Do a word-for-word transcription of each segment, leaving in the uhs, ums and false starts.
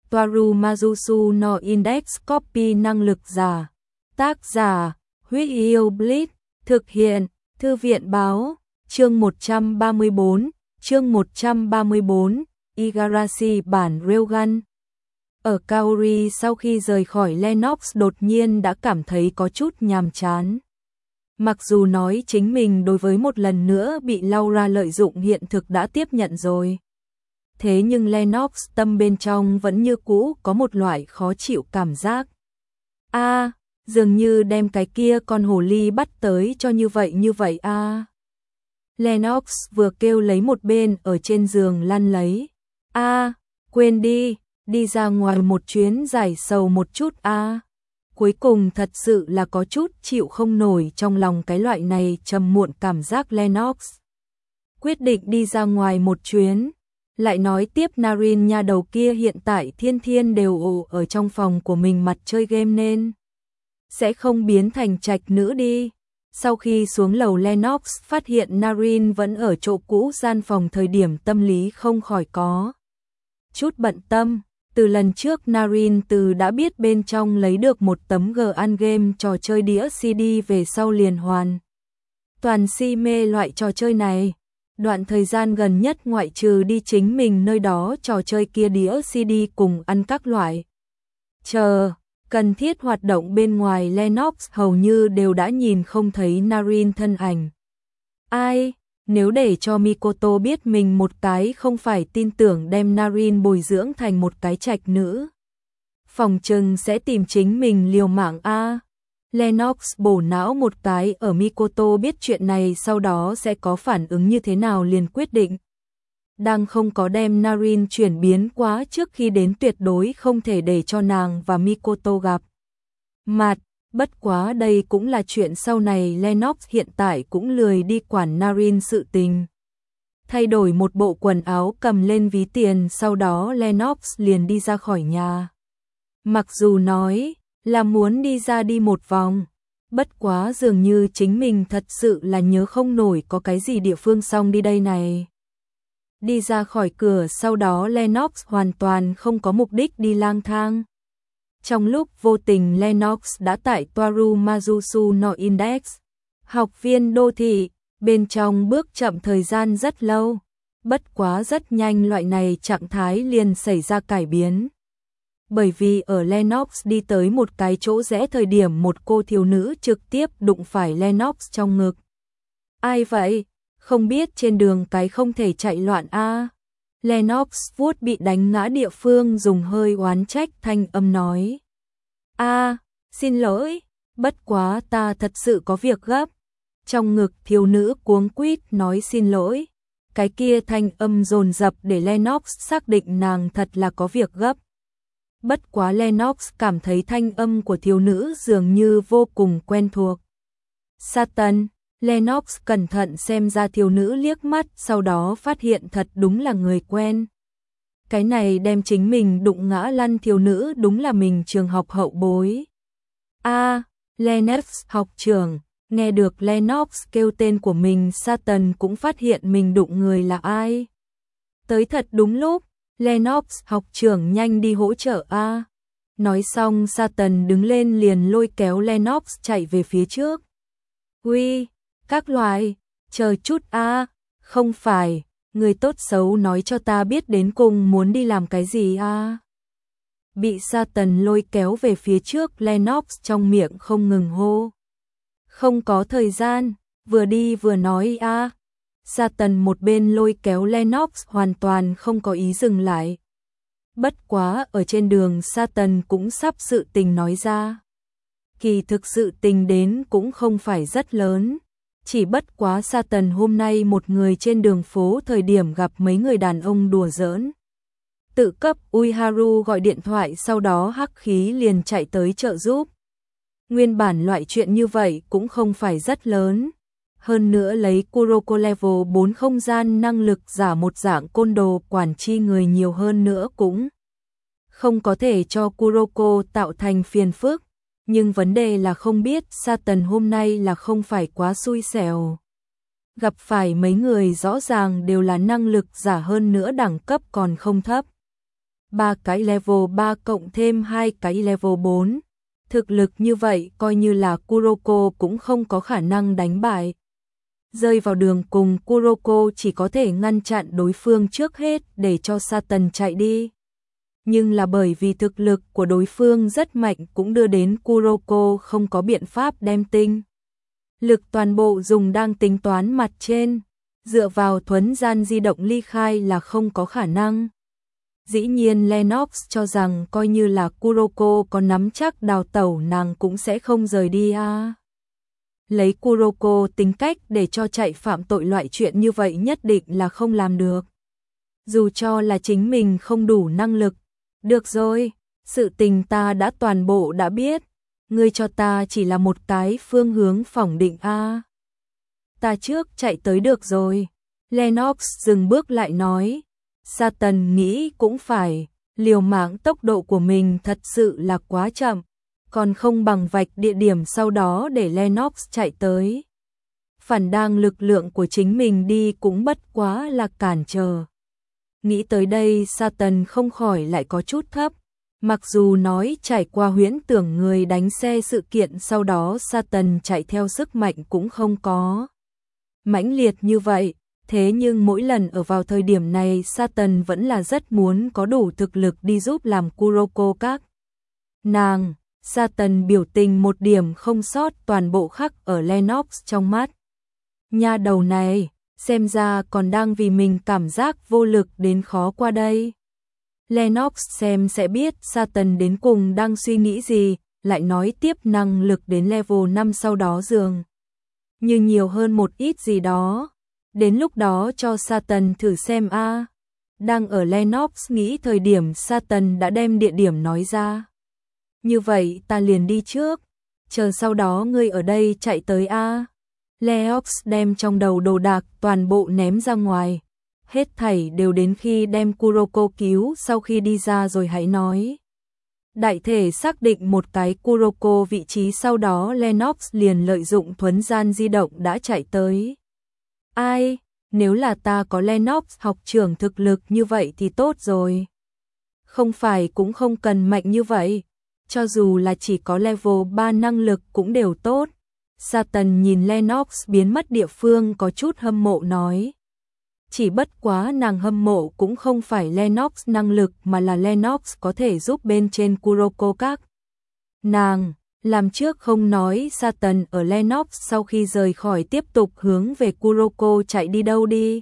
Toaru Mazusu no Index Copy năng lực giả. Tác giả, Huyết Yêu Blitz, thực hiện, Thư viện báo, chương một trăm ba mươi bốn, chương một trăm ba mươi bốn, Igarashi bản Railgun. Ở Kaori sau khi rời khỏi Lennox đột nhiên đã cảm thấy có chút nhàm chán. Mặc dù nói chính mình đối với một lần nữa bị Laura lợi dụng hiện thực đã tiếp nhận rồi. Thế nhưng Lennox tâm bên trong vẫn như cũ có một loại khó chịu cảm giác. A, à, dường như đem cái kia con hồ ly bắt tới cho như vậy như vậy a. À. Lennox vừa kêu lấy một bên ở trên giường lăn lấy. A, à, quên đi, đi ra ngoài một chuyến giải sầu một chút a. À. Cuối cùng thật sự là có chút chịu không nổi trong lòng cái loại này trầm muộn cảm giác Lennox. Quyết định đi ra ngoài một chuyến. Lại nói tiếp Narin nha đầu kia hiện tại thiên thiên đều ồ ở trong phòng của mình mặt chơi game nên sẽ không biến thành trạch nữ đi. Sau khi xuống lầu Lennox phát hiện Narin vẫn ở chỗ cũ gian phòng thời điểm tâm lý không khỏi có chút bận tâm. Từ lần trước Narin từ đã biết bên trong lấy được một tấm G An game trò chơi đĩa xê đê về sau liền hoàn toàn si mê loại trò chơi này. Đoạn thời gian gần nhất ngoại trừ đi chính mình nơi đó trò chơi kia đĩa xê đê cùng ăn các loại chờ cần thiết hoạt động bên ngoài Lennox hầu như đều đã nhìn không thấy Narin thân ảnh. Ai, nếu để cho Mikoto biết mình một cái không phải tin tưởng đem Narin bồi dưỡng thành một cái trạch nữ, phòng trừng sẽ tìm chính mình liều mạng a. Lennox bổ não một cái ở Mikoto biết chuyện này sau đó sẽ có phản ứng như thế nào liền quyết định. Đang không có đem Narin chuyển biến quá trước khi đến tuyệt đối không thể để cho nàng và Mikoto gặp mặt. Bất quá đây cũng là chuyện sau này Lennox hiện tại cũng lười đi quản Narin sự tình. Thay đổi một bộ quần áo cầm lên ví tiền sau đó Lennox liền đi ra khỏi nhà. Mặc dù nói là muốn đi ra đi một vòng, bất quá dường như chính mình thật sự là nhớ không nổi có cái gì địa phương xong đi đây này. Đi ra khỏi cửa sau đó Lennox hoàn toàn không có mục đích đi lang thang. Trong lúc vô tình Lennox đã tại Toaru Mazusu no Index, học viên đô thị, bên trong bước chậm thời gian rất lâu. Bất quá rất nhanh loại này trạng thái liền xảy ra cải biến. Bởi vì ở Lennox đi tới một cái chỗ rẽ thời điểm một cô thiếu nữ trực tiếp đụng phải Lennox trong ngực. Ai vậy? Không biết trên đường cái không thể chạy loạn a. À. Lennox vuốt bị đánh ngã địa phương dùng hơi oán trách thanh âm nói. A, à, xin lỗi, bất quá ta thật sự có việc gấp. Trong ngực thiếu nữ cuống quýt nói xin lỗi. Cái kia thanh âm dồn dập để Lennox xác định nàng thật là có việc gấp. Bất quá Lennox cảm thấy thanh âm của thiếu nữ dường như vô cùng quen thuộc. Satan, Lennox cẩn thận xem ra thiếu nữ liếc mắt sau đó phát hiện thật đúng là người quen. Cái này đem chính mình đụng ngã lăn thiếu nữ đúng là mình trường học hậu bối. A, à, Lennox học trưởng, nghe được Lennox kêu tên của mình Satan cũng phát hiện mình đụng người là ai. Tới thật đúng lúc. Lennox học trưởng nhanh đi hỗ trợ a. Nói xong Satan đứng lên liền lôi kéo Lennox chạy về phía trước. Uy, các loài, chờ chút a, không phải, người tốt xấu nói cho ta biết đến cùng muốn đi làm cái gì a. Bị Satan lôi kéo về phía trước Lennox trong miệng không ngừng hô. Không có thời gian, vừa đi vừa nói a. Satan một bên lôi kéo Lennox hoàn toàn không có ý dừng lại. Bất quá ở trên đường Satan cũng sắp sự tình nói ra. Kỳ thực sự tình đến cũng không phải rất lớn. Chỉ bất quá Satan hôm nay một người trên đường phố thời điểm gặp mấy người đàn ông đùa giỡn. Tự cấp Uiharu gọi điện thoại sau đó hắc khí liền chạy tới trợ giúp. Nguyên bản loại chuyện như vậy cũng không phải rất lớn. Hơn nữa lấy Kuroko level bốn không gian năng lực giả một dạng côn đồ quản chi người nhiều hơn nữa cũng không có thể cho Kuroko tạo thành phiền phức. Nhưng vấn đề là không biết Satan hôm nay là không phải quá xui xẻo. Gặp phải mấy người rõ ràng đều là năng lực giả hơn nữa đẳng cấp còn không thấp. ba cái level ba cộng thêm hai cái level bốn. Thực lực như vậy coi như là Kuroko cũng không có khả năng đánh bại. Rơi vào đường cùng, Kuroko chỉ có thể ngăn chặn đối phương trước hết để cho Satan chạy đi. Nhưng là bởi vì thực lực của đối phương rất mạnh cũng đưa đến Kuroko không có biện pháp đem tinh lực toàn bộ dùng đang tính toán mặt trên, dựa vào thuấn gian di động ly khai là không có khả năng. Dĩ nhiên Lennox cho rằng coi như là Kuroko có nắm chắc đào tẩu nàng cũng sẽ không rời đi à. Lấy Kuroko tính cách để cho chạy phạm tội loại chuyện như vậy nhất định là không làm được. Dù cho là chính mình không đủ năng lực. Được rồi, sự tình ta đã toàn bộ đã biết. Ngươi cho ta chỉ là một cái phương hướng phỏng định a. À. Ta trước chạy tới được rồi. Lennox dừng bước lại nói. Satan nghĩ cũng phải, liều mạng tốc độ của mình thật sự là quá chậm, còn không bằng vạch địa điểm sau đó để Lennox chạy tới. Phản đang lực lượng của chính mình đi cũng bất quá là cản trở. Nghĩ tới đây Satan không khỏi lại có chút thấp. Mặc dù nói trải qua huyễn tưởng người đánh xe sự kiện sau đó Satan chạy theo sức mạnh cũng không có mãnh liệt như vậy. Thế nhưng mỗi lần ở vào thời điểm này Satan vẫn là rất muốn có đủ thực lực đi giúp làm Kuroko các nàng. Satan biểu tình một điểm không sót toàn bộ khắc ở Lennox trong mắt. Nha đầu này, xem ra còn đang vì mình cảm giác vô lực đến khó qua đây. Lennox xem sẽ biết Satan đến cùng đang suy nghĩ gì, lại nói tiếp năng lực đến level năm sau đó dường như nhiều hơn một ít gì đó. Đến lúc đó cho Satan thử xem a. À. Đang ở Lennox nghĩ thời điểm Satan đã đem địa điểm nói ra. Như vậy ta liền đi trước, chờ sau đó ngươi ở đây chạy tới a. À. Lennox đem trong đầu đồ đạc toàn bộ ném ra ngoài. Hết thảy đều đến khi đem Kuroko cứu sau khi đi ra rồi hãy nói. Đại thể xác định một cái Kuroko vị trí sau đó Lennox liền lợi dụng thuấn gian di động đã chạy tới. Ai, nếu là ta có Lennox học trưởng thực lực như vậy thì tốt rồi. Không phải cũng không cần mạnh như vậy, cho dù là chỉ có level ba năng lực cũng đều tốt. Satan nhìn Lennox biến mất địa phương có chút hâm mộ nói. Chỉ bất quá nàng hâm mộ cũng không phải Lennox năng lực mà là Lennox có thể giúp bên trên Kuroko các nàng. Làm trước không nói Satan ở Lennox sau khi rời khỏi tiếp tục hướng về Kuroko chạy đi đâu đi.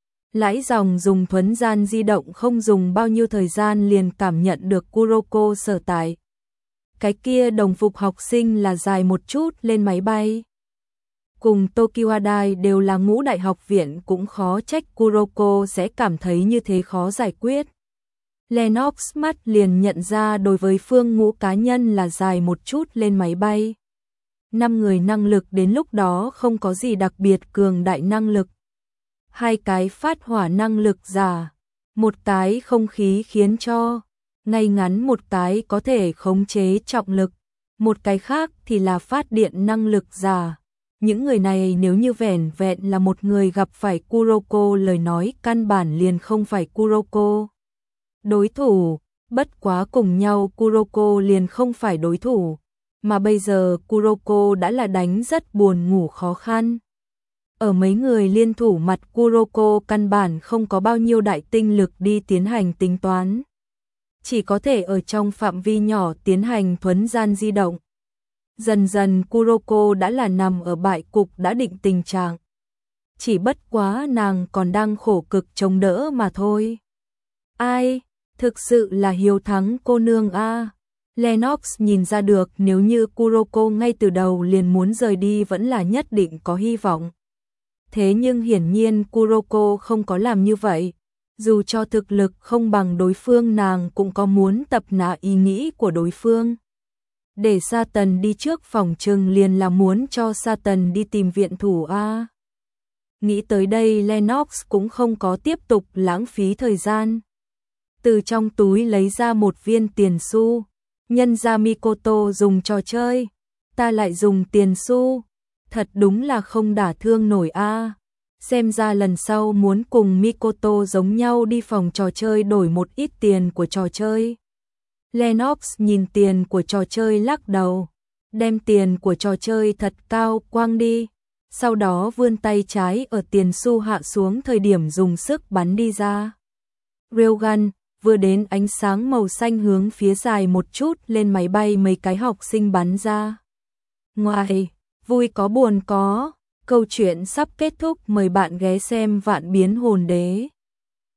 Lãi dòng dùng thuấn gian di động không dùng bao nhiêu thời gian liền cảm nhận được Kuroko sở tại. Cái kia đồng phục học sinh là dài một chút lên máy bay. Cùng Tokyo Dai đều là ngũ đại học viện cũng khó trách Kuroko sẽ cảm thấy như thế khó giải quyết. Lennox mắt liền nhận ra đối với phương ngũ cá nhân là dài một chút lên máy bay. Năm người năng lực đến lúc đó không có gì đặc biệt cường đại năng lực. Hai cái phát hỏa năng lực giả, một cái không khí khiến cho, ngay ngắn một cái có thể khống chế trọng lực, một cái khác thì là phát điện năng lực giả. Những người này nếu như vẻn vẹn là một người gặp phải Kuroko lời nói căn bản liền không phải Kuroko đối thủ, bất quá cùng nhau Kuroko liền không phải đối thủ, mà bây giờ Kuroko đã là đánh rất buồn ngủ khó khăn. Ở mấy người liên thủ mặt Kuroko căn bản không có bao nhiêu đại tinh lực đi tiến hành tính toán. Chỉ có thể ở trong phạm vi nhỏ tiến hành thuấn gian di động. Dần dần Kuroko đã là nằm ở bại cục đã định tình trạng. Chỉ bất quá nàng còn đang khổ cực chống đỡ mà thôi. Ai, thực sự là hiếu thắng cô nương a. Lennox nhìn ra được nếu như Kuroko ngay từ đầu liền muốn rời đi vẫn là nhất định có hy vọng. Thế nhưng hiển nhiên Kuroko không có làm như vậy. Dù cho thực lực không bằng đối phương nàng cũng có muốn tập nã ý nghĩ của đối phương. Để Satan đi trước phòng trừng liền là muốn cho Satan đi tìm viện thủ a. Nghĩ tới đây Lennox cũng không có tiếp tục lãng phí thời gian. Từ trong túi lấy ra một viên tiền xu. Nhân ra Mikoto dùng trò chơi, ta lại dùng tiền xu. Thật đúng là không đả thương nổi a. xem ra lần sau muốn cùng Mikoto giống nhau đi phòng trò chơi đổi một ít tiền của trò chơi. Lennox nhìn tiền của trò chơi lắc đầu, đem tiền của trò chơi thật cao quăng đi, sau đó vươn tay trái ở tiền xu hạ xuống thời điểm dùng sức bắn đi ra. Railgun, vừa đến ánh sáng màu xanh hướng phía dài một chút lên máy bay mấy cái học sinh bắn ra. Ngoài, vui có buồn có, câu chuyện sắp kết thúc, mời bạn ghé xem Vạn Biến Hồn Đế.